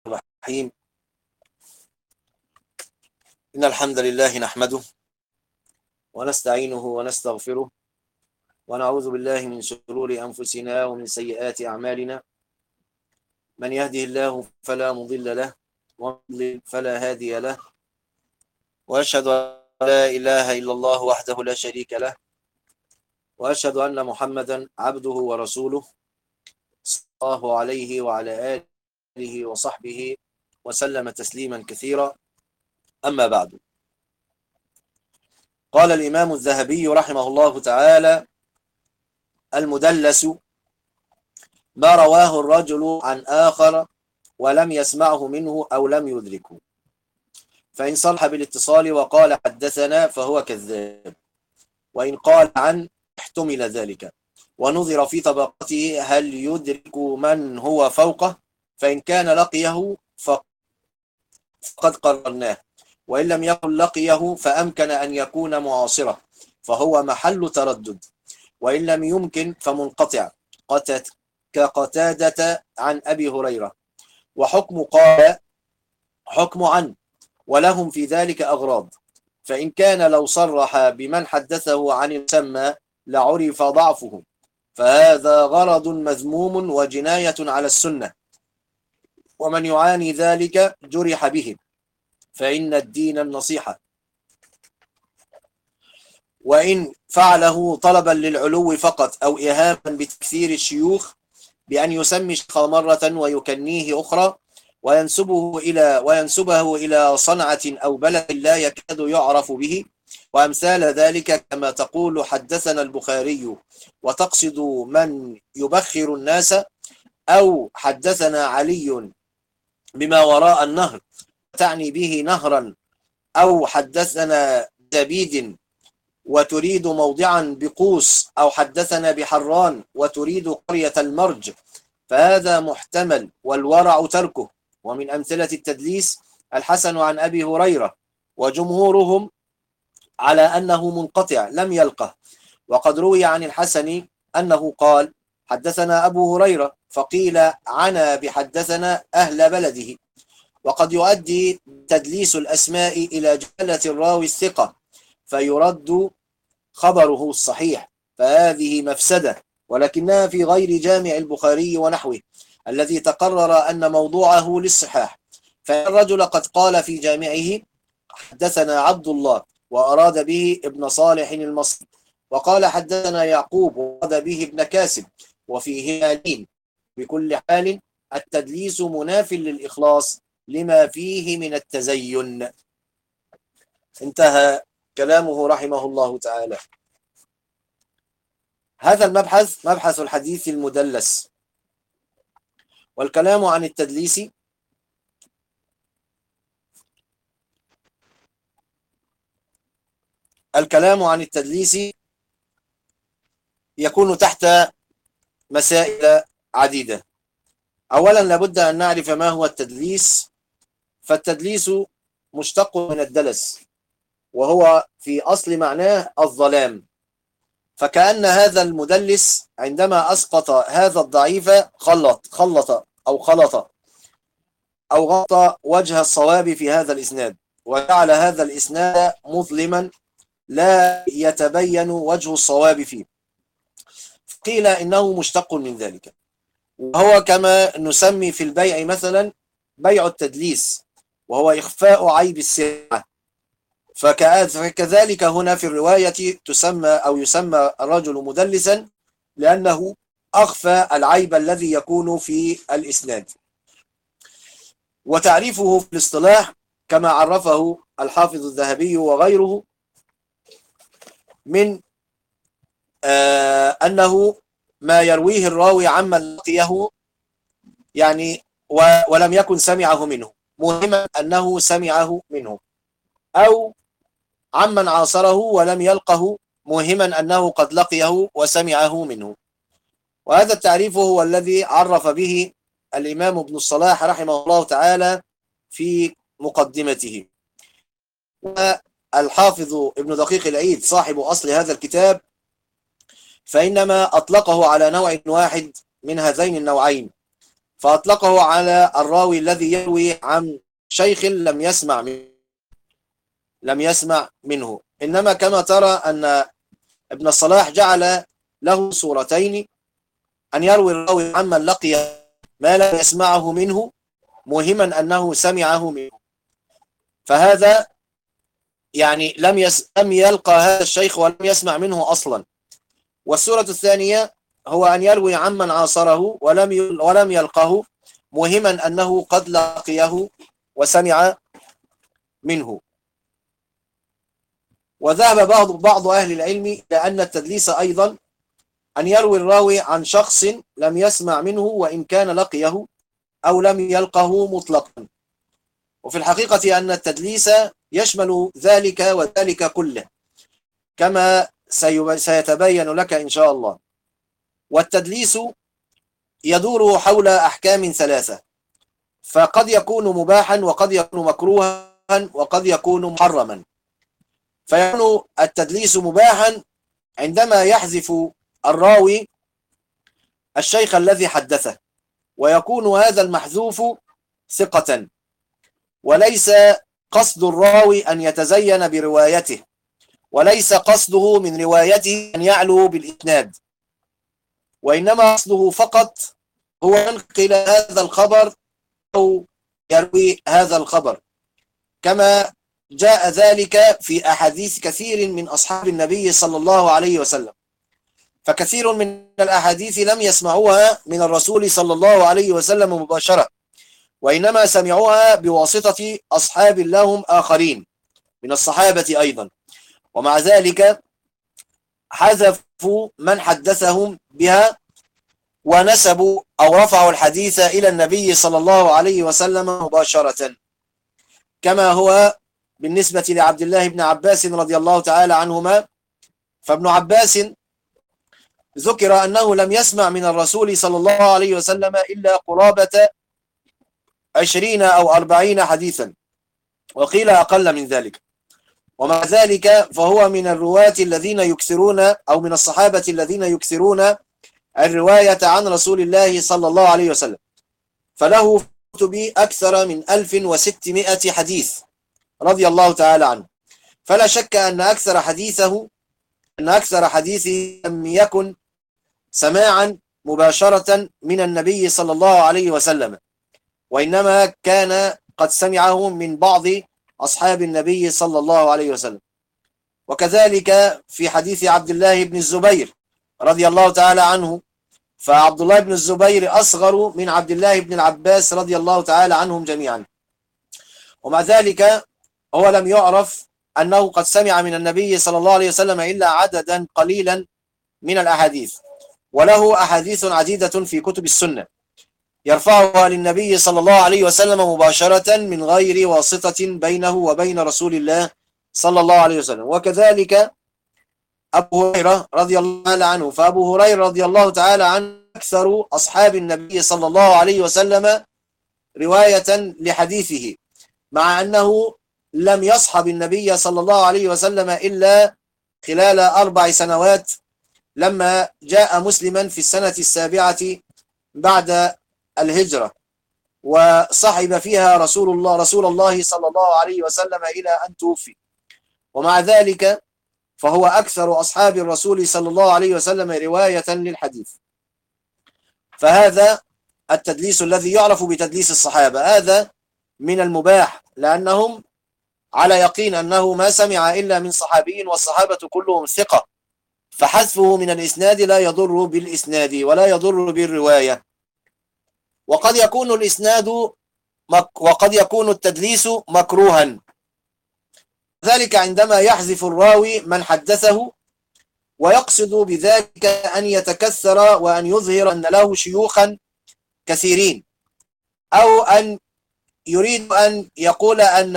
الرحيم. إن الحمد لله نحمده ونستعينه ونستغفره ونعوذ بالله من شرور أنفسنا ومن سيئات أعمالنا. من يهده الله فلا مضل له ومن يضلل فلا هادي له، وأشهد أن لا إله إلا الله وحده لا شريك له، وأشهد أن محمدا عبده ورسوله صلى الله عليه وعلى آله وصحبه وسلم تسليما كثيرا. أما بعد، قال الإمام الذهبي رحمه الله تعالى: المدلس ما رواه الرجل عن آخر ولم يسمعه منه أو لم يدركه، فإن صرح بالاتصال وقال حدثنا فهو كذاب، وإن قال عن احتمل ذلك ونظر في طبقته هل يدرك من هو فوقه، فإن كان لقيه فقد قررناه، وإن لم يكن لقيه فأمكن أن يكون معاصرة فهو محل تردد، وإن لم يمكن فمنقطع كقتادة عن أبي هريرة. وحكم قال حكم عن، ولهم في ذلك أغراض، فإن كان لو صرح بمن حدثه عن المسمى لعرف ضعفه، فهذا غرض مذموم وجناية على السنة، ومن يعاني ذلك جرح به، فإن الدين النصيحة. وإن فعله طلبا للعلو فقط أو إيهاما بتكثير الشيوخ بأن يسمي الشيخ مرة ويكنيه أخرى وينسبه إلى صنعة أو بلد لا يكاد يعرف به، وأمثال ذلك، كما تقول حدثنا البخاري وتقصد من يبخر الناس، أو حدثنا علي بما وراء النهر تعني به نهرا، أو حدثنا زبيد وتريد موضعا بقوس، أو حدثنا بحران وتريد قرية المرج، فهذا محتمل والورع تركه. ومن أمثلة التدليس الحسن عن أبي هريرة، وجمهورهم على أنه منقطع لم يلقه، وقد روي عن الحسن أنه قال حدثنا أبو هريرة، فقيل عنا بحدثنا أهل بلده. وقد يؤدي تدليس الأسماء إلى جهالة الراوي الثقة فيرد خبره الصحيح، فهذه مفسدة، ولكنها في غير جامع البخاري ونحوه الذي تقرر أن موضوعه للصحاح. فإن الرجل قد قال في جامعه حدثنا عبد الله وأراد به ابن صالح المصري، وقال حدثنا يعقوب وأراد به ابن كاسب، وفيهما لين، بكل حال التدليس مناف للإخلاص لما فيه من التزين. انتهى كلامه رحمه الله تعالى. هذا المبحث مبحث الحديث المدلس. والكلام عن التدليس يكون تحت مسائل عديدة. أولا لابد أن نعرف ما هو التدليس. فالتدليس مشتق من الدلس، وهو في أصل معناه الظلام، فكأن هذا المدلس عندما أسقط هذا الضعيف خلط أو غطى وجه الصواب في هذا الإسناد، وجعل هذا الإسناد مظلما لا يتبين وجه الصواب فيه، قيل إنه مشتق من ذلك. وهو كما نسمي في البيع مثلا بيع التدليس، وهو إخفاء عيب السلعة. فكذلك هنا في الرواية يسمى الرجل مدلسا لأنه أخفى العيب الذي يكون في الإسناد. وتعريفه في الاصطلاح كما عرفه الحافظ الذهبي وغيره من أنه ما يرويه الراوي عمن لقيه يعني ولم يكن سمعه منه، مهما أنه سمعه منه، أو عمن عاصره ولم يلقه، مهما أنه قد لقيه وسمعه منه. وهذا التعريف هو الذي عرف به الإمام ابن الصلاح رحمه الله تعالى في مقدمته. والحافظ ابن دقيق العيد صاحب أصل هذا الكتاب فإنما أطلقه على نوع واحد من هذين النوعين، فأطلقه على الراوي الذي يروي عن شيخ لم يسمع منه. إنما كما ترى أن ابن الصلاح جعل له صورتين: أن يروي الراوي عمن لقي ما لم يسمعه منه موهما أنه سمعه منه، فهذا يعني لم يلقى هذا الشيخ ولم يسمع منه أصلا. والصورة الثانية هو أن يروي عمن عاصره ولم يلقه موهما أنه قد لقيه وسمع منه. وذهب بعض أهل العلم إلى أن التدليس أيضا أن يروي الراوي عن شخص لم يسمع منه وإن كان لقيه أو لم يلقه مطلقا. وفي الحقيقة أن التدليس يشمل ذلك وذلك كله كما سيتبين لك إن شاء الله. والتدليس يدور حول أحكام ثلاثة، فقد يكون مباحا وقد يكون مكروها وقد يكون محرما. فيكون التدليس مباحا عندما يحذف الراوي الشيخ الذي حدثه، ويكون هذا المحذوف ثقة، وليس قصد الراوي أن يتزين بروايته، وليس قصده من روايته أن يعلو بالإسناد، وإنما قصده فقط هو ينقل هذا الخبر أو يروي هذا الخبر، كما جاء ذلك في أحاديث كثير من أصحاب النبي صلى الله عليه وسلم. فكثير من الأحاديث لم يسمعوها من الرسول صلى الله عليه وسلم مباشرة، وإنما سمعوها بواسطة أصحاب لهم آخرين من الصحابة أيضا، ومع ذلك حذفوا من حدثهم بها ونسبوا أو رفعوا الحديث إلى النبي صلى الله عليه وسلم مباشرة، كما هو بالنسبة لعبد الله بن عباس رضي الله تعالى عنهما. فابن عباس ذكر أنه لم يسمع من الرسول صلى الله عليه وسلم إلا قرابة 20 أو 40 حديثا، وقيل أقل من ذلك. ومع ذلك فهو من الرواة الذين يكثرون، أو من الصحابة الذين يكثرون الرواية عن رسول الله صلى الله عليه وسلم، فله كتب أكثر من 1600 حديث رضي الله تعالى عنه. فلا شك أن أكثر حديثه لم يكن سماعا مباشرة من النبي صلى الله عليه وسلم، وإنما كان قد سمعه من بعض أصحاب النبي صلى الله عليه وسلم. وكذلك في حديث عبد الله بن الزبير رضي الله تعالى عنه، فعبد الله بن الزبير أصغر من عبد الله بن العباس رضي الله تعالى عنهم جميعا، ومع ذلك هو لم يعرف أنه قد سمع من النبي صلى الله عليه وسلم إلا عددا قليلا من الأحاديث، وله أحاديث عديدة في كتب السنة يرفعها للنبي صلى الله عليه وسلم مباشرة من غير واسطة بينه وبين رسول الله صلى الله عليه وسلم. وكذلك أبو هريرة رضي الله تعالى عنه، فأبو هريرة رضي الله تعالى عنه أكثر أصحاب النبي صلى الله عليه وسلم رواية لحديثه، مع أنه لم يصحب النبي صلى الله عليه وسلم إلا خلال 4 سنوات، لما جاء مسلما في السنة 7 بعد الهجرة، وصحب فيها رسول الله صلى الله عليه وسلم إلى أن توفي. ومع ذلك فهو أكثر أصحاب الرسول صلى الله عليه وسلم رواية للحديث. فهذا التدليس الذي يعرف بتدليس الصحابة هذا من المباح، لأنهم على يقين أنه ما سمع إلا من صحابي، والصحابة كلهم ثقة، فحذفه من الإسناد لا يضر بالإسناد ولا يضر بالرواية. وقد يكون التدليس مكروها، ذلك عندما يحذف الراوي من حدثه ويقصد بذلك أن يتكثر وأن يظهر أن له شيوخا كثيرين، أو أن يريد أن يقول أن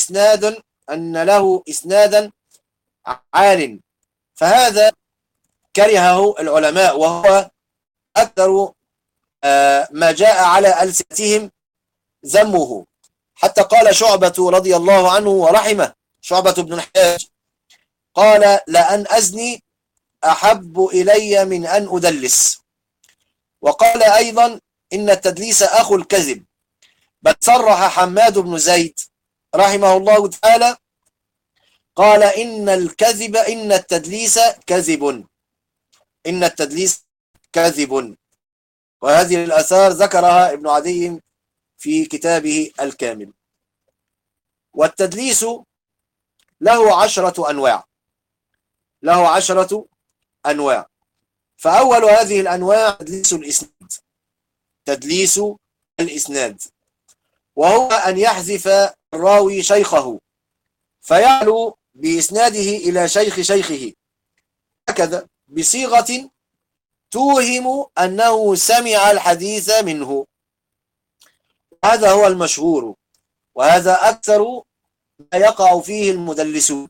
له إسنادا عال، فهذا كرهه العلماء، وهو أكثر ما جاء على ألسنتهم ذمه. حتى قال شعبة رضي الله عنه ورحمه، شعبة بن الحجاج، قال: لأن أزني أحب إلي من أن أدلس. وقال أيضا: إن التدليس أخو الكذب، بل صرح حماد بن زيد رحمه الله تعالى قال إن التدليس كذب، إن التدليس كذب. وهذه الآثار ذكرها ابن عدي في كتابه الكامل. والتدليس له 10 أنواع، له 10 أنواع. فأول هذه الأنواع تدليس الإسناد، تدليس الإسناد، وهو أن يحذف الراوي شيخه فيعلو بإسناده إلى شيخ شيخه، هكذا بصيغة توهم أنه سمع الحديث منه. هذا هو المشهور، وهذا أكثر ما يقع فيه المدلسون.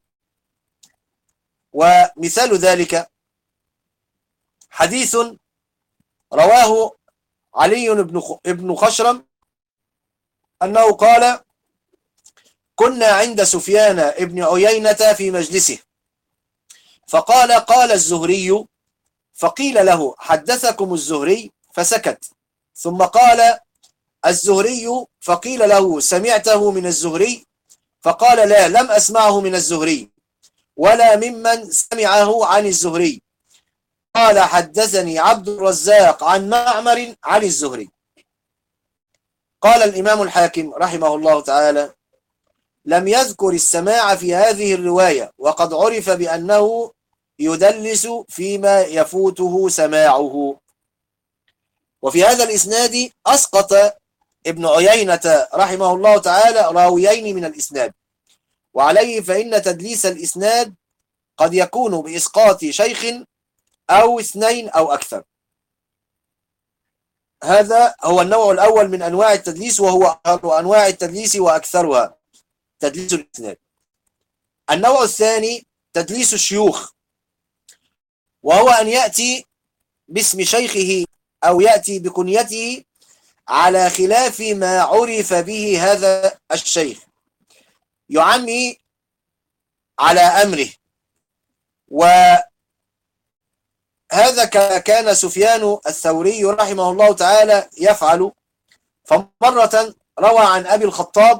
ومثال ذلك حديث رواه علي بن خشرم أنه قال: كنا عند سفيان بن عيينة في مجلسه، فقال: قال الزهري، فقيل له: حدثكم الزهري؟ فسكت. ثم قال الزهري، فقيل له: سمعته من الزهري؟ فقال: لا، لم أسمعه من الزهري ولا ممن سمعه عن الزهري. قال: حدثني عبد الرزاق عن معمر عن الزهري. قال الإمام الحاكم رحمه الله تعالى: لم يذكر السماع في هذه الرواية، وقد عرف بأنه يدلس فيما يفوته سماعه. وفي هذا الإسناد أسقط ابن عيينة رحمه الله تعالى راويين من الإسناد، وعليه فإن تدليس الإسناد قد يكون بإسقاط شيخ أو 2 أو أكثر. هذا هو النوع الأول من أنواع التدليس، وهو أشهر أنواع التدليس وأكثرها، تدليس الإسناد. النوع الثاني تدليس الشيوخ، وهو أن يأتي باسم شيخه أو يأتي بكنيته على خلاف ما عرف به هذا الشيخ، يعمي على أمره. وهذا كان سفيان الثوري رحمه الله تعالى يفعل. فمرة روى عن أبي الخطاب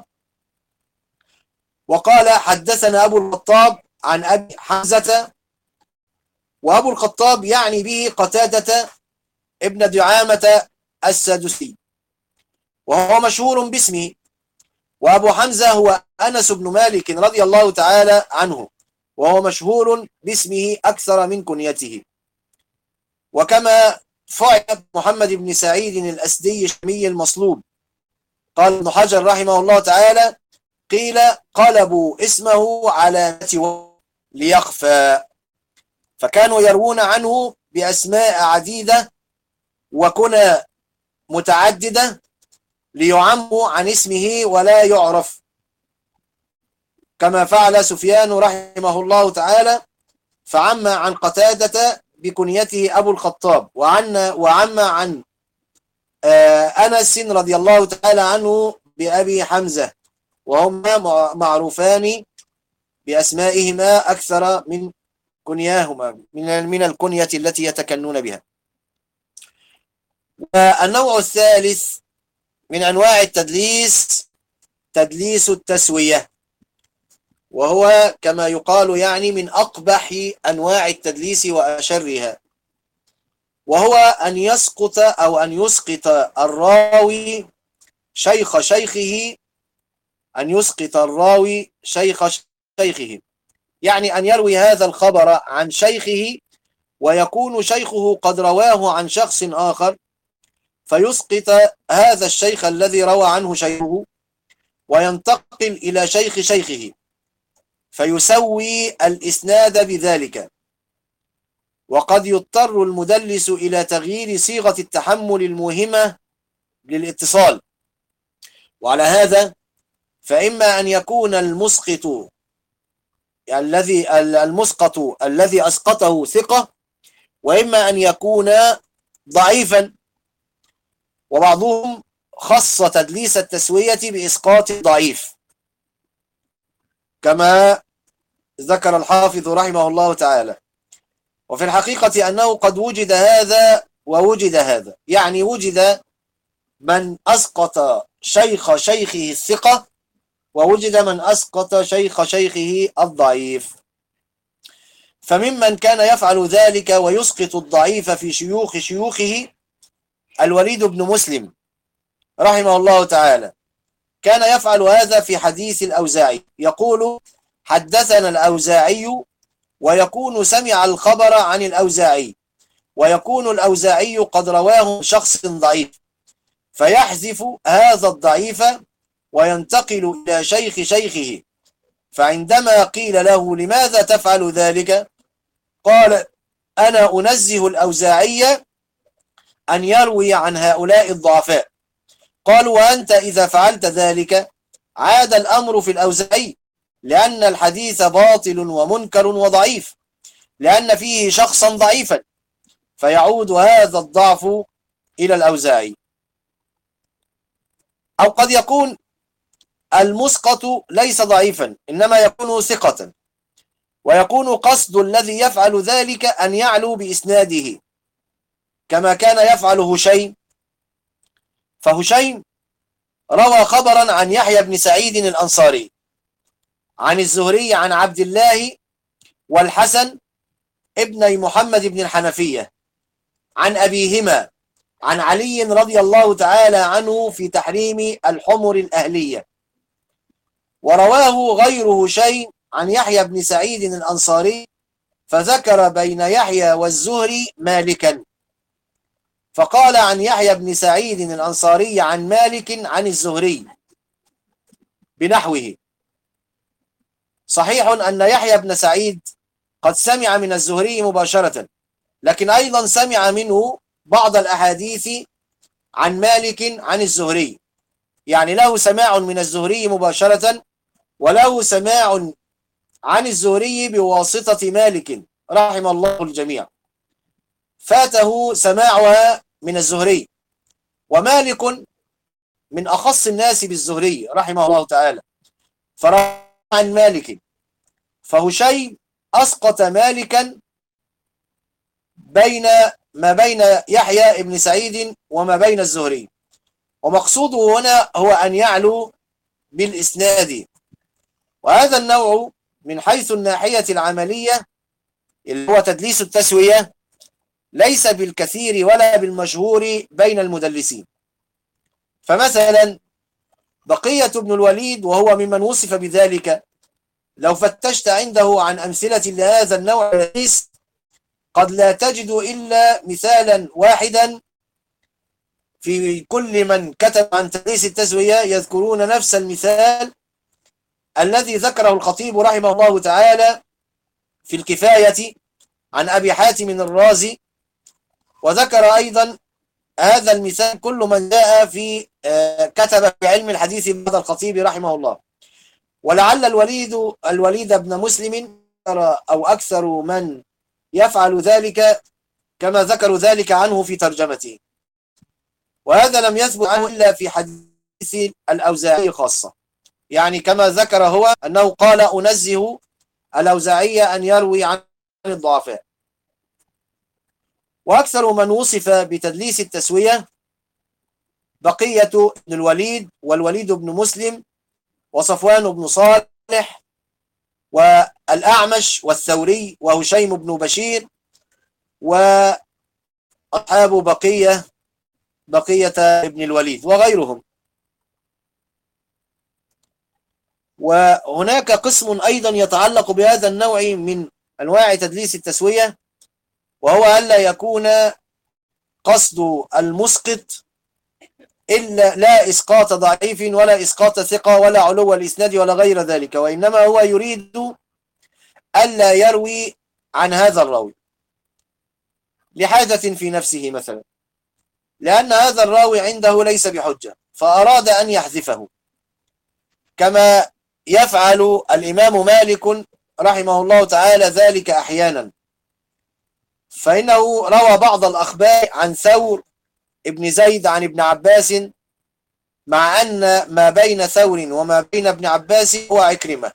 وقال: حدثنا أبو الخطاب عن أبي حمزة، وأبو الخطاب يعني به قتادة ابن دعامة السدوسي، وهو مشهور باسمه. وأبو حمزة هو أنس بن مالك رضي الله تعالى عنه، وهو مشهور باسمه أكثر من كنيته. وكما فعل محمد بن سعيد الأسدي الشامي المصلوب، قال ابن حجر رحمه الله تعالى: قيل قلبوا اسمه على ليخفى، فكانوا يروون عنه بأسماء عديدة وكنى متعددة ليعموا عن اسمه ولا يعرف، كما فعل سفيان رحمه الله تعالى، فعم عن قتادة بكنيته أبو الخطاب، وعم عن أنس رضي الله تعالى عنه بأبي حمزة، وهما معروفان بأسمائهما أكثر من كنياهما، من الكنية التي يتكنون بها. والنوع الثالث من أنواع التدليس تدليس التسوية، وهو كما يقال يعني من أقبح أنواع التدليس وأشرها، وهو أن يسقط أو أن يسقط الراوي شيخ شيخه، أن يسقط الراوي شيخ شيخه، يعني أن يروي هذا الخبر عن شيخه ويكون شيخه قد رواه عن شخص آخر، فيسقط هذا الشيخ الذي روى عنه شيخه وينتقل إلى شيخ شيخه، فيسوي الإسناد بذلك. وقد يضطر المدلس إلى تغيير صيغة التحمل الموهمة للاتصال. وعلى هذا فإما أن يكون المسقط الذي أسقطه ثقة، وإما أن يكون ضعيفا. وبعضهم خص تدليس التسوية بإسقاط ضعيف، كما ذكر الحافظ رحمه الله تعالى. وفي الحقيقة أنه قد وجد هذا ووجد هذا، يعني وجد من أسقط شيخ شيخه الثقة، ووجد من أسقط شيخ شيخه الضعيف. فممن كان يفعل ذلك ويسقط الضعيف في شيوخ شيوخه الوليد بن مسلم رحمه الله تعالى، كان يفعل هذا في حديث الأوزاعي، يقول حدثنا الأوزاعي، ويكون سمع الخبر عن الأوزاعي، ويكون الأوزاعي قد رواه شخص ضعيف، فيحذف هذا الضعيف وينتقل إلى شيخ شيخه. فعندما قيل له لماذا تفعل ذلك، قال أنا أنزه الأوزاعي أن يروي عن هؤلاء الضعفاء. قالوا وأنت إذا فعلت ذلك عاد الأمر في الأوزاعي، لأن الحديث باطل ومنكر وضعيف، لأن فيه شخصا ضعيفا، فيعود هذا الضعف إلى الأوزاعي. أو قد يكون المسقط ليس ضعيفا، إنما يكون ثقة، ويكون قصد الذي يفعل ذلك أن يعلو بإسناده، كما كان يفعل هشيم. فهشيم روى خبرا عن يحيى بن سعيد الأنصاري عن الزهري عن عبد الله والحسن ابن محمد بن الحنفية عن أبيهما عن علي رضي الله تعالى عنه في تحريم الحمر الأهلية. ورواه غير هشيم عن يحيى بن سعيد الأنصاري، فذكر بين يحيى والزهري مالكا، فقال عن يحيى بن سعيد الأنصاري عن مالك عن الزهري بنحوه. صحيح أن يحيى بن سعيد قد سمع من الزهري مباشرة، لكن أيضا سمع منه بعض الأحاديث عن مالك عن الزهري، يعني له سماع من الزهري مباشرة، وله سماع عن الزهري بواسطة مالك رحم الله الجميع، فاته سماعها من الزهري. ومالك من أخص الناس بالزهري رحمه الله تعالى، فروى عن مالك. فهشيم أسقط مالكا ما بين يحيى بن سعيد وما بين الزهري، ومقصوده هنا هو أن يعلو بالإسناد. وهذا النوع من حيث الناحية العملية اللي هو تدليس التسوية ليس بالكثير ولا بالمشهور بين المدلسين. فمثلا بقية بن الوليد وهو ممن وصف بذلك، لو فتشت عنده عن أمثلة لهذا النوع التدليس قد لا تجد إلا مثالا واحدا في كل من كتب عن تدليس التسوية، يذكرون نفس المثال الذي ذكره الخطيب رحمه الله تعالى في الكفاية عن أبي حاتم الرازي، وذكر أيضا هذا المثال كل من جاء في كتب في علم الحديث بعد الخطيب رحمه الله. ولعل الوليد بن مسلم أو أكثر من يفعل ذلك كما ذكروا ذلك عنه في ترجمته، وهذا لم يثبت عنه إلا في حديث الأوزاعي خاصة، يعني كما ذكر هو أنه قال أنزه الأوزاعي أن يروي عن الضعفاء. وأكثر من وصف بتدليس التسوية بقية بن الوليد والوليد بن مسلم وصفوان بن صالح والأعمش والثوري وهشيم بن بشير وأصحاب بقية ابن الوليد وغيرهم. وهناك قسم أيضا يتعلق بهذا النوع من أنواع تدليس التسوية، وهو ألا يكون قصد المسقط إلا لا إسقاط ضعيف ولا إسقاط ثقة ولا علو الإسناد ولا غير ذلك، وإنما هو يريد ألا يروي عن هذا الراوي لحاجة في نفسه مثلا، لأن هذا الراوي عنده ليس بحجة فأراد أن يحذفه، كما يفعل الإمام مالك رحمه الله تعالى ذلك أحيانا. فإنه روى بعض الأخبار عن ثور ابن زيد عن ابن عباس، مع أن ما بين ثور وما بين ابن عباس هو عكرمة،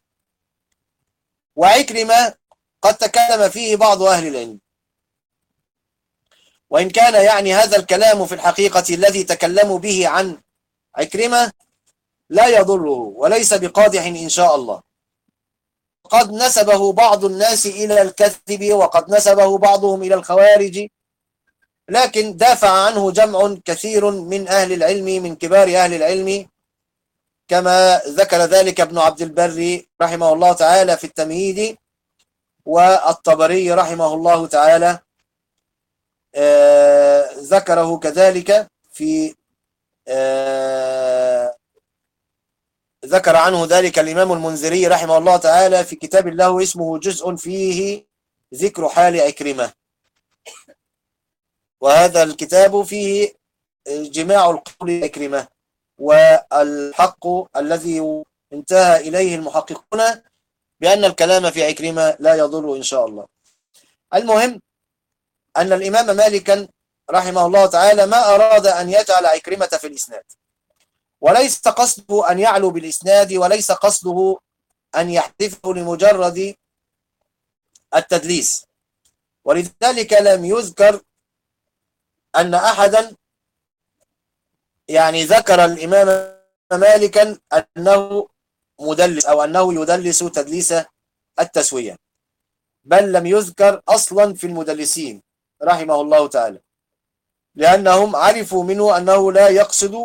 وعكرمة قد تكلم فيه بعض أهل العلم. وإن كان يعني هذا الكلام في الحقيقة الذي تكلموا به عن عكرمة لا يضره وليس بقادح إن شاء الله. قد نسبه بعض الناس إلى الكذب وقد نسبه بعضهم إلى الخوارج، لكن دافع عنه جمع كثير من أهل العلم من كبار أهل العلم، كما ذكر ذلك ابن عبد البر رحمه الله تعالى في التمهيد، والطبري رحمه الله تعالى ذكره كذلك في ذكر عنه ذلك الإمام المنذري رحمه الله تعالى في كتاب له اسمه جزء فيه ذكر حال عكرمة، وهذا الكتاب فيه جماع القول عكرمة، والحق الذي انتهى إليه المحققون بأن الكلام في عكرمة لا يضر إن شاء الله. المهم أن الإمام مالكا رحمه الله تعالى ما أراد أن يجعل عكرمة في الإسناد، وليس قصده أن يعلو بالإسناد، وليس قصده أن يحذفه لمجرد التدليس، ولذلك لم يذكر أن أحدا يعني ذكر الإمام مالكا أنه مدلس أو أنه يدلس تدليس التسوية، بل لم يذكر أصلا في المدلسين رحمه الله تعالى، لأنهم عرفوا منه أنه لا يقصد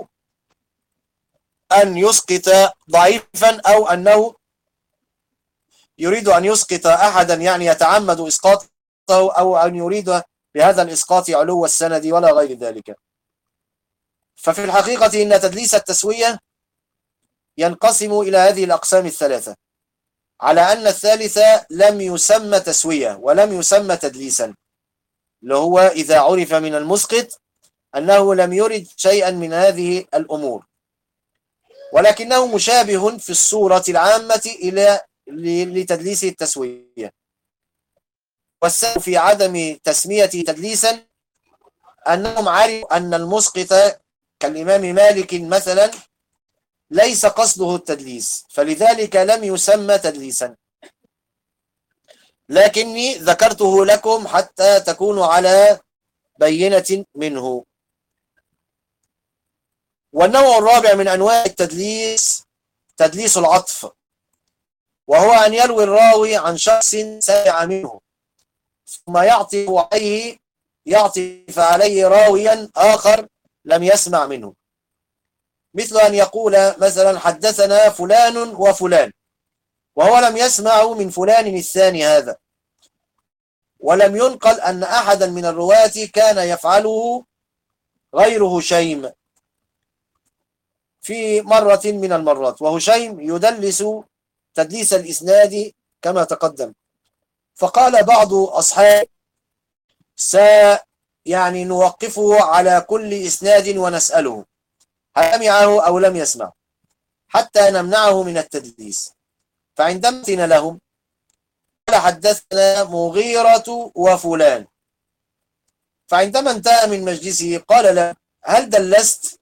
أن يسقط ضعيفا أو أنه يريد أن يسقط أحدا يعني يتعمد إسقاطه، أو أن يريد بهذا الإسقاط علو السند ولا غير ذلك. ففي الحقيقة إن تدليس التسوية ينقسم إلى هذه الأقسام الثلاثة، على أن الثالثة لم يسمى تسوية ولم يسمى تدليسا، اللي هو إذا عرف من المسقط أنه لم يرد شيئا من هذه الأمور، ولكنه مشابه في الصورة العامة إلى لتدليس التسوية. والسبب في عدم تسميته تدليسا أنهم عرفوا أن المسقط كالإمام مالك مثلا ليس قصده التدليس، فلذلك لم يسمى تدليسا، لكني ذكرته لكم حتى تكونوا على بينة منه. والنوع الرابع من أنواع التدليس تدليس العطف، وهو أن يروي الراوي عن شخص سمع منه ثم يعطف عليه راويا آخر لم يسمع منه، مثل أن يقول مثلا حدثنا فلان وفلان، وهو لم يسمع من فلان الثاني هذا، ولم ينقل أن أحدا من الرواة كان يفعله غير هشيم في مرة من المرات، وهشيم يدلس تدليس الإسناد كما تقدم. فقال بعض أصحاب يعني نوقفه على كل إسناد ونسأله هل سمعه أو لم يسمع حتى نمنعه من التدليس. فعندما أذن لهم قال حدثنا مغيرة وفلان، فعندما انتهى من مجلسه قال له هل دلست؟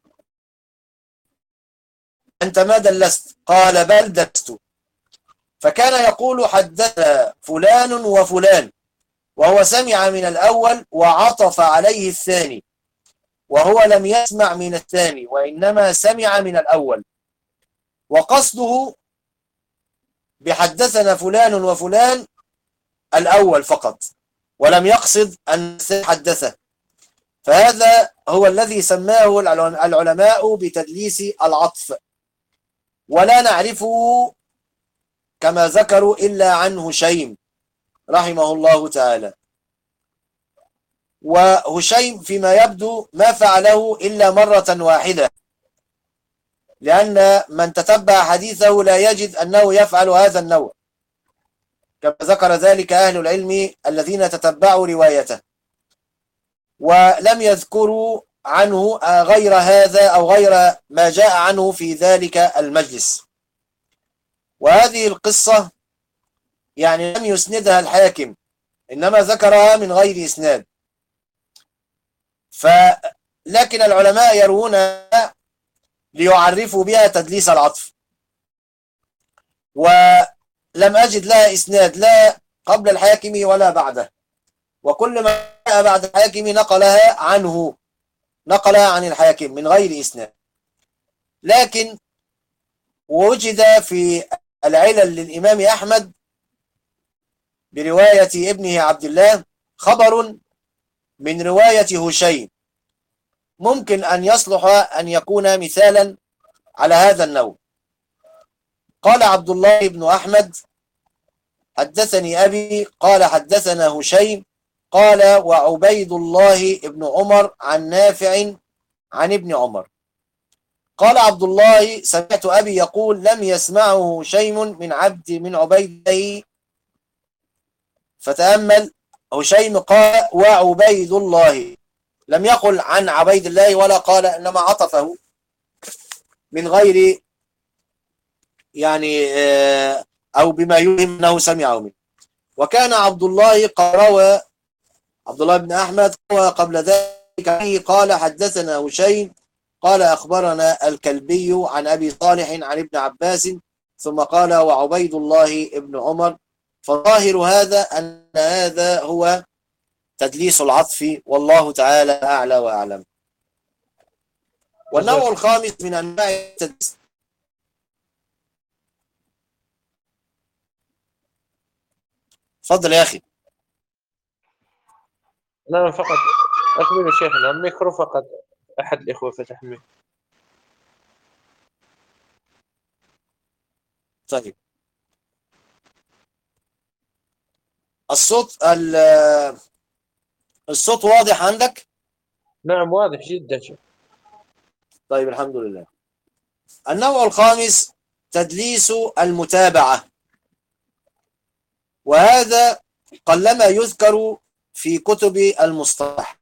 أنت ما دلست؟ قال بل دلست. فكان يقول حدثنا فلان وفلان، وهو سمع من الأول وعطف عليه الثاني، وهو لم يسمع من الثاني وإنما سمع من الأول، وقصده بحدثنا فلان وفلان الأول فقط، ولم يقصد أن حدثه. فهذا هو الذي سماه العلماء بتدليس العطف، ولا نعرفه كما ذكروا إلا عن هشيم رحمه الله تعالى. وهشيم فيما يبدو ما فعله إلا مرة واحدة، لأن من تتبع حديثه لا يجد أنه يفعل هذا النوع، كما ذكر ذلك أهل العلم الذين تتبعوا روايته، ولم يذكروا عنه غير هذا أو غير ما جاء عنه في ذلك المجلس. وهذه القصة يعني لم يسندها الحاكم، إنما ذكرها من غير إسناد، لكن العلماء يروون ليعرفوا بها تدليس العطف، ولم أجد لها إسناد لا قبل الحاكم ولا بعده، وكل ما جاء بعد الحاكم نقلها عنه، نقلها عن الحاكم من غير إسناد. لكن وجد في العلل للإمام أحمد برواية ابنه عبد الله خبر من رواية هشيم ممكن أن يصلح أن يكون مثالا على هذا النوع. قال عبد الله بن أحمد: حدثني أبي قال حدثنا هشيم قال وعبيد الله بن عمر عن نافع عن ابن عمر. قال عبد الله: سمعت أبي يقول لم يسمعه هشيم من عبيد الله. فتأمل، هشيم قال وعبيد الله، لم يقل عن عبيد الله ولا قال، إنما عطفه من غير يعني أو بما يوهم أنه سمعه منه. وكان عبد الله قد روى، عبد الله بن أحمد روى قبل ذلك قال حدثنا هشيم قال أخبرنا الكلبي عن أبي صالح عن ابن عباس، ثم قال وعبيد الله ابن عمر. فظاهر هذا أن هذا هو تدليس العطف، والله تعالى أعلى وأعلم. والنوع الخامس من أنواع التدليس تفضل يا أخي. نعم فقط أكمل شيخنا، الميكرو فقط أحد الإخوة فتح الميكرو. طيب، الصوت واضح عندك؟ نعم واضح جدا شيخ. طيب الحمد لله. النوع الخامس تدليس المتابعة، وهذا قلما يذكر في كتب المصطلح،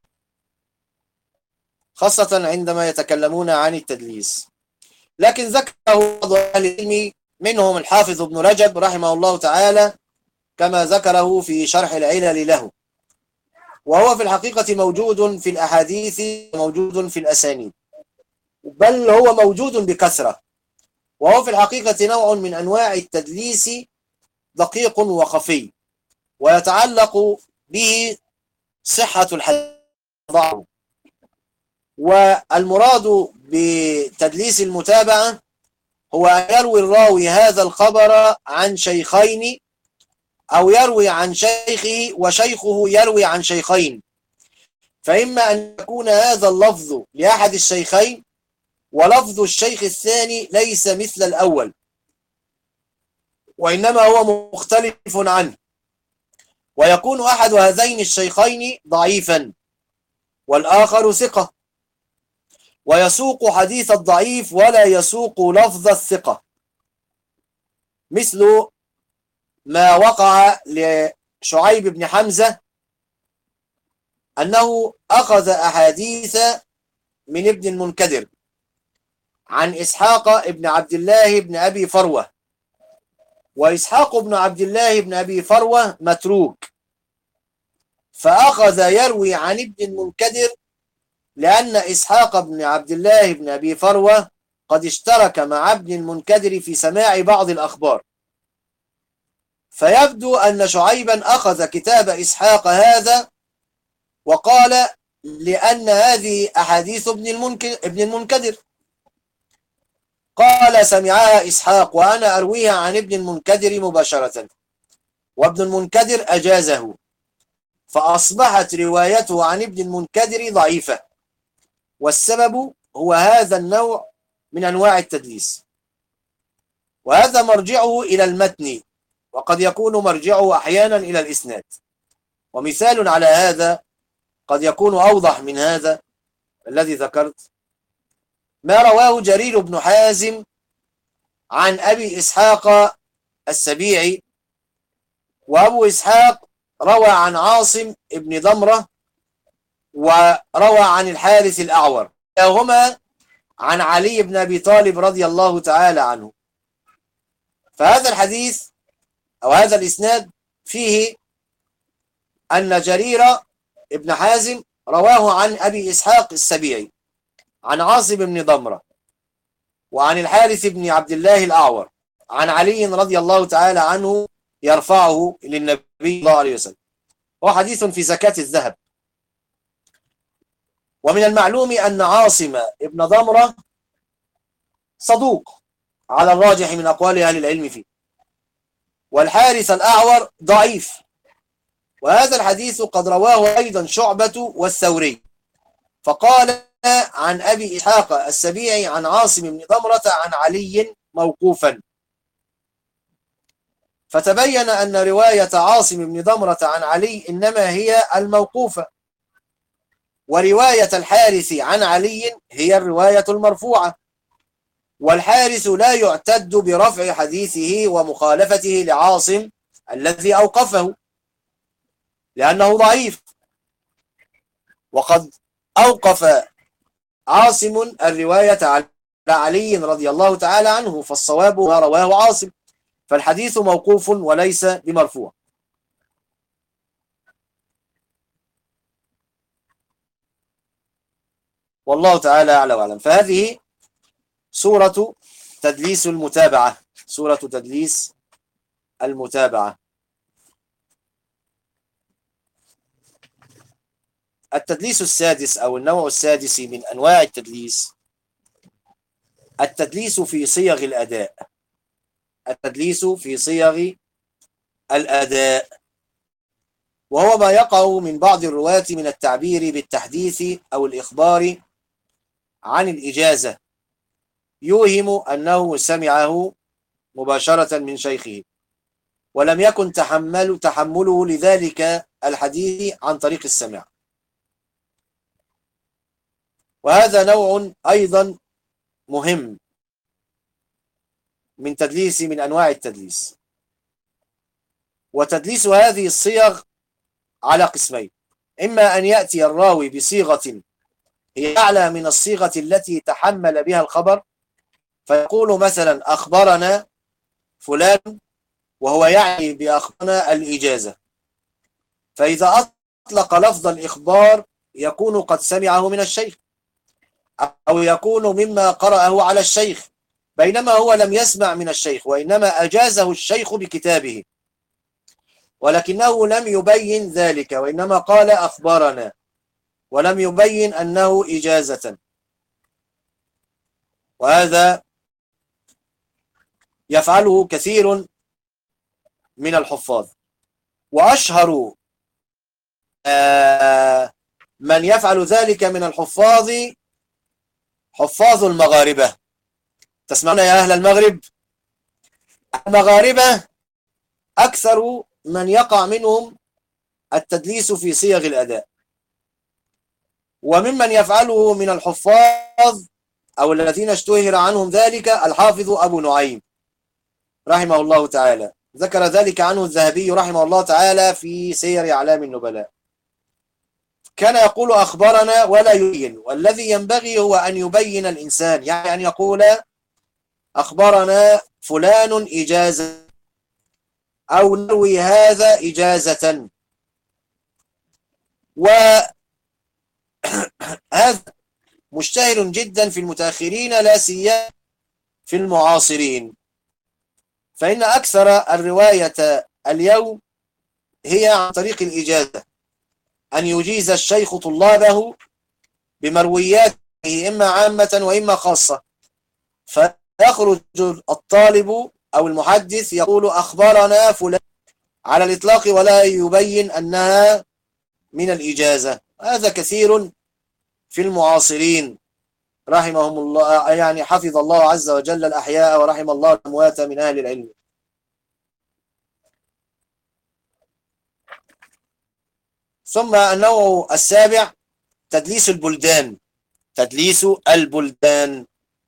خاصة عندما يتكلمون عن التدليس، لكن ذكره بعض أهل العلم منهم الحافظ ابن رجب رحمه الله تعالى كما ذكره في شرح العلل له، وهو في الحقيقة موجود في الأحاديث، موجود في الأسانيد، بل هو موجود بكثرة، وهو في الحقيقة نوع من أنواع التدليس دقيق وخفي، ويتعلق به صحة الحديث. والمراد بتدليس المتابعة هو أن يروي الراوي هذا الخبر عن شيخين، أو يروي عن شيخه وشيخه يروي عن شيخين، فإما أن يكون هذا اللفظ لأحد الشيخين ولفظ الشيخ الثاني ليس مثل الأول، وإنما هو مختلف عنه، ويكون أحد هذين الشيخين ضعيفا والآخر ثقة، ويسوق حديث الضعيف ولا يسوق لفظ الثقة، مثل ما وقع لشعيب بن حمزة أنه أخذ أحاديث من ابن المنكدر عن إسحاق بن عبد الله بن أبي فروة، وإسحاق بن عبد الله بن أبي فروة متروك، فأخذ يروي عن ابن المنكدر لأن إسحاق بن عبد الله بن أبي فروة قد اشترك مع ابن المنكدر في سماع بعض الأخبار، فيبدو أن شعيبا أخذ كتاب إسحاق هذا وقال لأن هذه أحاديث ابن المنكدر، قال سمعها إسحاق وأنا أرويها عن ابن المنكدر مباشرة، وابن المنكدر أجازه، فأصبحت روايته عن ابن المنكدر ضعيفة، والسبب هو هذا النوع من أنواع التدليس، وهذا مرجعه إلى المتن، وقد يكون مرجعه أحيانا إلى الإسناد. ومثال على هذا قد يكون أوضح من هذا الذي ذكرت، ما رواه جرير بن حازم عن أبي إسحاق السبيعي، وأبو إسحاق روى عن عاصم بن ضمرة وروى عن الحارث الأعور، كلاهما عن علي بن أبي طالب رضي الله تعالى عنه. فهذا الحديث أو هذا الإسناد فيه أن جرير بن حازم رواه عن أبي إسحاق السبيعي عن عاصم بن ضمرة وعن الحارث بن عبد الله الأعور عن علي رضي الله تعالى عنه يرفعه للنبي صلى الله عليه وسلم. هو حديث في زكاة الذهب. ومن المعلوم أن عاصم ابن ضمرة صدوق على الراجح من أقوال أهل العلم فيه، والحارث الأعور ضعيف، وهذا الحديث قد رواه أيضا شعبة والثوري، فقال عن أبي إسحاق السبيعي عن عاصم بن ضمرة عن علي موقوفا، فتبين أن رواية عاصم بن ضمرة عن علي إنما هي الموقوفة، ورواية الحارث عن علي هي الرواية المرفوعة، والحارث لا يعتد برفع حديثه ومخالفته لعاصم الذي أوقفه لأنه ضعيف، وقد أوقف عاصم الرواية على علي رضي الله تعالى عنه، فالصواب ما رواه عاصم، فالحديث موقوف وليس بمرفوع. والله تعالى أعلى وأعلم. فهذه سورة تدليس المتابعة، سورة تدليس المتابعة. التدليس السادس أو النوع السادس من أنواع التدليس، التدليس في صيغ الأداء. التدليس في صيغ الأداء، وهو ما يقع من بعض الرواة من التعبير بالتحديث أو الإخبار عن الإجازة، يوهم أنه سمعه مباشرة من شيخه، ولم يكن تحمله لذلك الحديث عن طريق السمع. وهذا نوع أيضا مهم من تدليس من أنواع التدليس. وتدليس هذه الصيغ على قسمين: إما أن يأتي الراوي بصيغة هي أعلى من الصيغة التي تحمل بها الخبر، فيقول مثلا أخبرنا فلان، وهو يعني بأخبرنا الإجازة، فإذا أطلق لفظ الإخبار يكون قد سمعه من الشيخ، أو يكون مما قرأه على الشيخ، بينما هو لم يسمع من الشيخ، وإنما أجازه الشيخ بكتابه، ولكنه لم يبين ذلك، وإنما قال أخبرنا، ولم يبين أنه إجازة. وهذا يفعله كثير من الحفاظ، وأشهر من يفعل ذلك من الحفاظ حفاظ المغاربة. تسمعون يا أهل المغرب؟ المغاربة أكثر من يقع منهم التدليس في صيغ الأداء. وممن يفعله من الحفاظ أو الذين اشتهر عنهم ذلك الحافظ أبو نعيم رحمه الله تعالى، ذكر ذلك عنه الذهبي رحمه الله تعالى في سير أعلام النبلاء. كان يقول أخبرنا ولا يبين، والذي ينبغي هو أن يبين الإنسان، يعني أن يقول أخبرنا فلان إجازة، أو نروي هذا إجازة. وهذا مشتهر جدا في المتأخرين لا سيما في المعاصرين، فإن أكثر الرواية اليوم هي عن طريق الإجازة، أن يجيز الشيخ طلابه بمروياته إما عامة وإما خاصة، فيخرج الطالب أو المحدث يقول أخبرنا فلان على الإطلاق ولا يبين أنها من الإجازة. هذا كثير في المعاصرين رحمهم الله، يعني حفظ الله عز وجل الأحياء ورحم الله الأموات من أهل العلم. ثم النوع السابع تدليس البلدان. تدليس البلدان،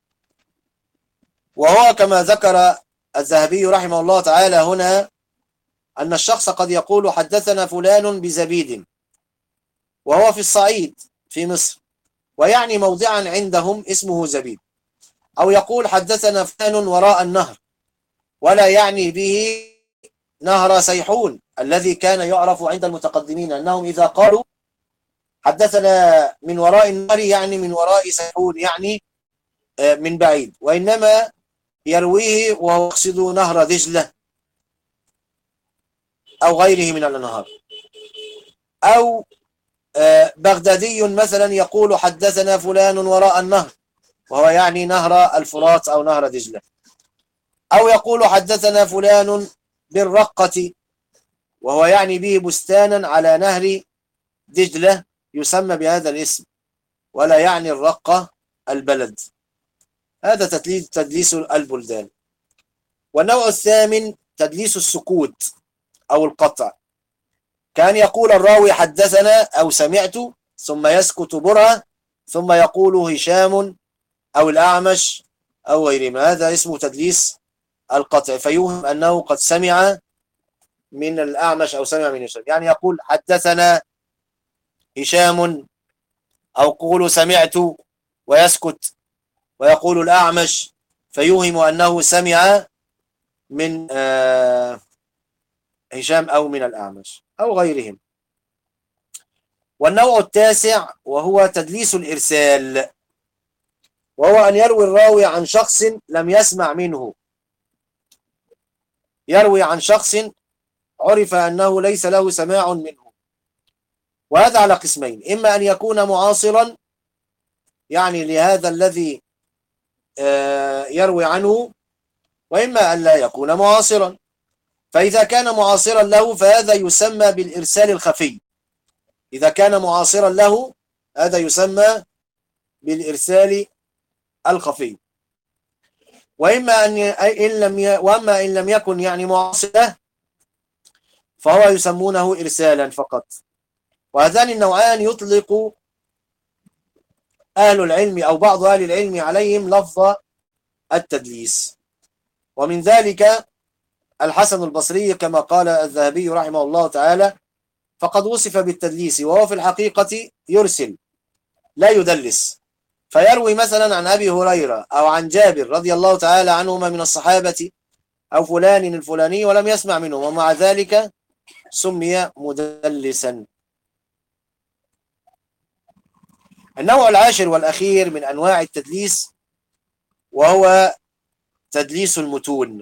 وهو كما ذكر الذهبي رحمه الله تعالى هنا أن الشخص قد يقول حدثنا فلان بزبيد، وهو في الصعيد في مصر، ويعني موضعا عندهم اسمه زبيد، أو يقول حدثنا فلان وراء النهر، ولا يعني به نهر سيحون الذي كان يعرف عند المتقدمين أنهم إذا قالوا حدثنا من وراء النهر يعني من وراء سيحون، يعني من بعيد، وإنما يرويه وهو يقصد نهر دجلة أو غيره من الأنهار. أو بغدادي مثلا يقول حدثنا فلان وراء النهر، وهو يعني نهر الفرات أو نهر دجلة، أو يقول حدثنا فلان بالرقة، وهو يعني به بستانا على نهر دجلة يسمى بهذا الاسم، ولا يعني الرقة البلد. هذا تدليس البلدان. والنوع الثامن تدليس السكوت أو القطع، كان يقول الراوي حدثنا أو سمعت ثم يسكت برهة ثم يقول هشام أو الأعمش أو غيرهما، هذا اسمه تدليس القطع، فيوهم أنه قد سمع من الأعمش أو سمع من هشام، يعني يقول حدثنا هشام أو يقول سمعت ويسكت، ويقول الأعمش فيوهم أنه سمع من هشام أو من الأعمش أو غيرهم. والنوع التاسع وهو تدليس الإرسال، وهو أن يروي الراوي عن شخص لم يسمع منه، يروي عن شخص عرف أنه ليس له سماع منه، وهذا على قسمين: إما أن يكون معاصرا يعني لهذا الذي يروي عنه، وإما أن لا يكون معاصرا. فإذا كان معاصرا له فهذا يسمى بالإرسال الخفي، إذا كان معاصرا له هذا يسمى بالإرسال الخفي. وإما وأما إن لم يكن يعني معاصرا فهو يسمونه إرسالا فقط. وهذان النوعان يطلق أهل العلم أو بعض أهل العلم عليهم لفظ التدليس. ومن ذلك الحسن البصري كما قال الذهبي رحمه الله تعالى: فقد وصف بالتدليس وهو في الحقيقة يرسل لا يدلس، فيروي مثلا عن أبي هريرة أو عن جابر رضي الله تعالى عنهما من الصحابة أو فلان الفلاني ولم يسمع منه، ومع ذلك سمي مدلسا. النوع العاشر والأخير من أنواع التدليس وهو تدليس المتون،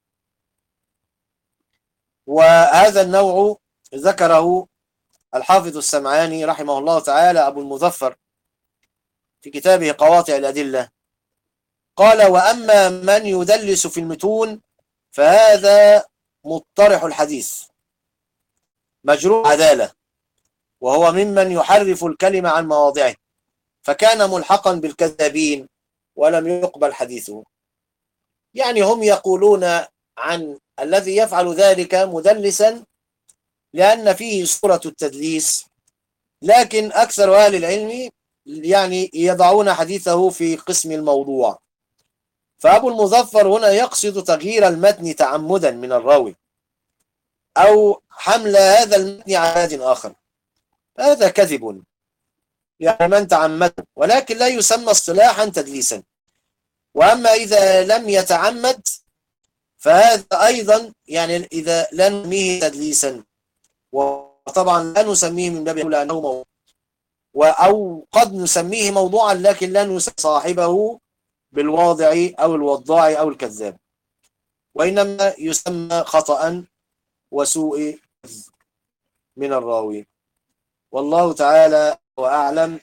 وهذا النوع ذكره الحافظ السمعاني رحمه الله تعالى أبو المظفر في كتابه قواطع الأدلة، قال: وأما من يدلس في المتون فهذا مطرح الحديث مجروح عدالة، وهو ممن يحرف الكلمة عن مواضعه، فكان ملحقا بالكذابين ولم يقبل حديثه. يعني هم يقولون عن الذي يفعل ذلك مدلسا لأن فيه صورة التدليس، لكن أكثر أهل العلم يعني يضعون حديثه في قسم الموضوع. فأبو المظفر هنا يقصد تغيير المتن تعمدا من الراوي أو حمل هذا المتن على متن آخر، هذا كذب يعني من تعمد، ولكن لا يسمى اصطلاحا تدليسا. وأما إذا لم يتعمد فهذا أيضا يعني إذا لا نسميه تدليسا، وطبعا لا نسميه من باب أنه موضوع، أو قد نسميه موضوعا لكن لا نسمي صاحبه بالواضع أو الوضاع أو الكذاب، وإنما يسمى خطأ وسوء من الراوي. والله تعالى وأعلم.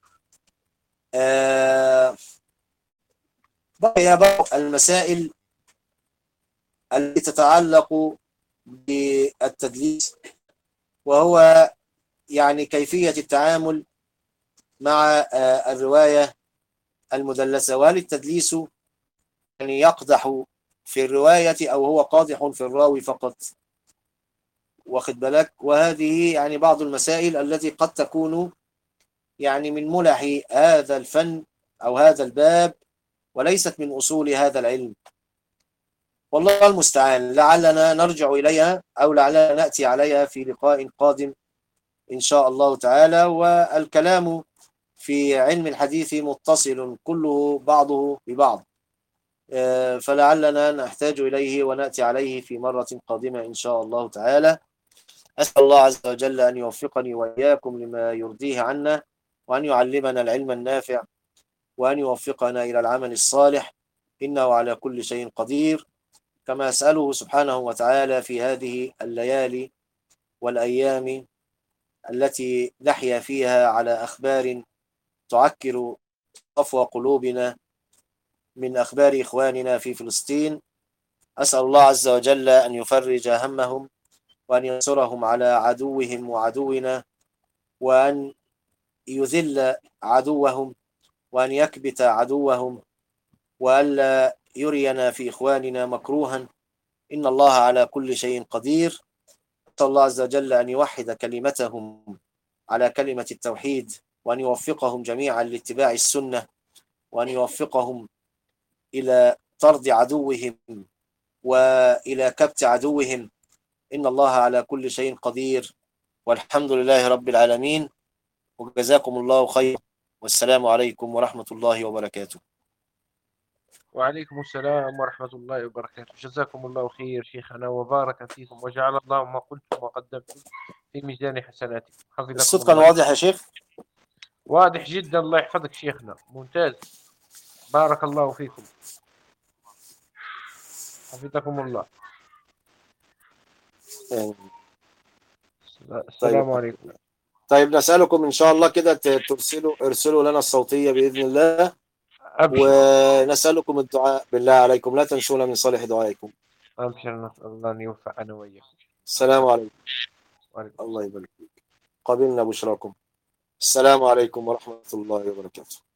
بقي بعض المسائل التي تتعلق بالتدليس، وهو يعني كيفية التعامل مع الرواية المدلسة، وهل التدليس يعني يقدح في الرواية أو هو قادح في الراوي فقط، واخد بالك. وهذه يعني بعض المسائل التي قد تكون يعني من ملح هذا الفن أو هذا الباب وليست من أصول هذا العلم، والله المستعان. لعلنا نرجع إليها أو لعلنا نأتي عليها في لقاء قادم إن شاء الله تعالى. والكلام في علم الحديث متصل كله بعضه ببعض، فلعلنا نحتاج إليه ونأتي عليه في مرة قادمة إن شاء الله تعالى. أسأل الله عز وجل أن يوفقني وإياكم لما يرضيه عنا، وأن يعلمنا العلم النافع، وأن يوفقنا إلى العمل الصالح، إنه على كل شيء قدير. كما أسأله سبحانه وتعالى في هذه الليالي والأيام التي نحيا فيها على أخبار تعكر صفو قلوبنا من أخبار إخواننا في فلسطين. أسأل الله عز وجل أن يفرج همهم وأن ينصرهم على عدوهم وعدونا، وأن يذل عدوهم، وأن يكبت عدوهم، وألا يرينا في إخواننا مكروها. إن الله على كل شيء قدير. أسأل الله عز وجل أن يوحد كلمتهم على كلمة التوحيد، وأن يوفقهم جميعا لاتباع السنة، وأن يوفقهم إلى طرد عدوهم وإلى كبت عدوهم. إن الله على كل شيء قدير، والحمد لله رب العالمين، وجزاكم الله خير، والسلام عليكم ورحمة الله وبركاته. وعليكم السلام ورحمة الله وبركاته. جزاكم الله خير شيخنا، وبارك فيكم، وجعل الله ما قلتم وقدمتم في ميزان حسناتكم. حفظكم الصوت كان الله. واضح يا شيخ؟ واضح جدا، الله يحفظك شيخنا، ممتاز، بارك الله فيكم، حفظكم الله. طيب. السلام عليكم. طيب نسألكم إن شاء الله كده ارسلوا لنا الصوتية بإذن الله، أبشر ونسألكم الدعاء بالله عليكم، لا تنسونا من صالح دعائكم. أبشر، نسأل الله أن يوفقنا وإياكم. السلام عليكم. وعليكم الله السلام. يبارك فيك. قبلنا بشراكم. السلام عليكم ورحمة الله وبركاته.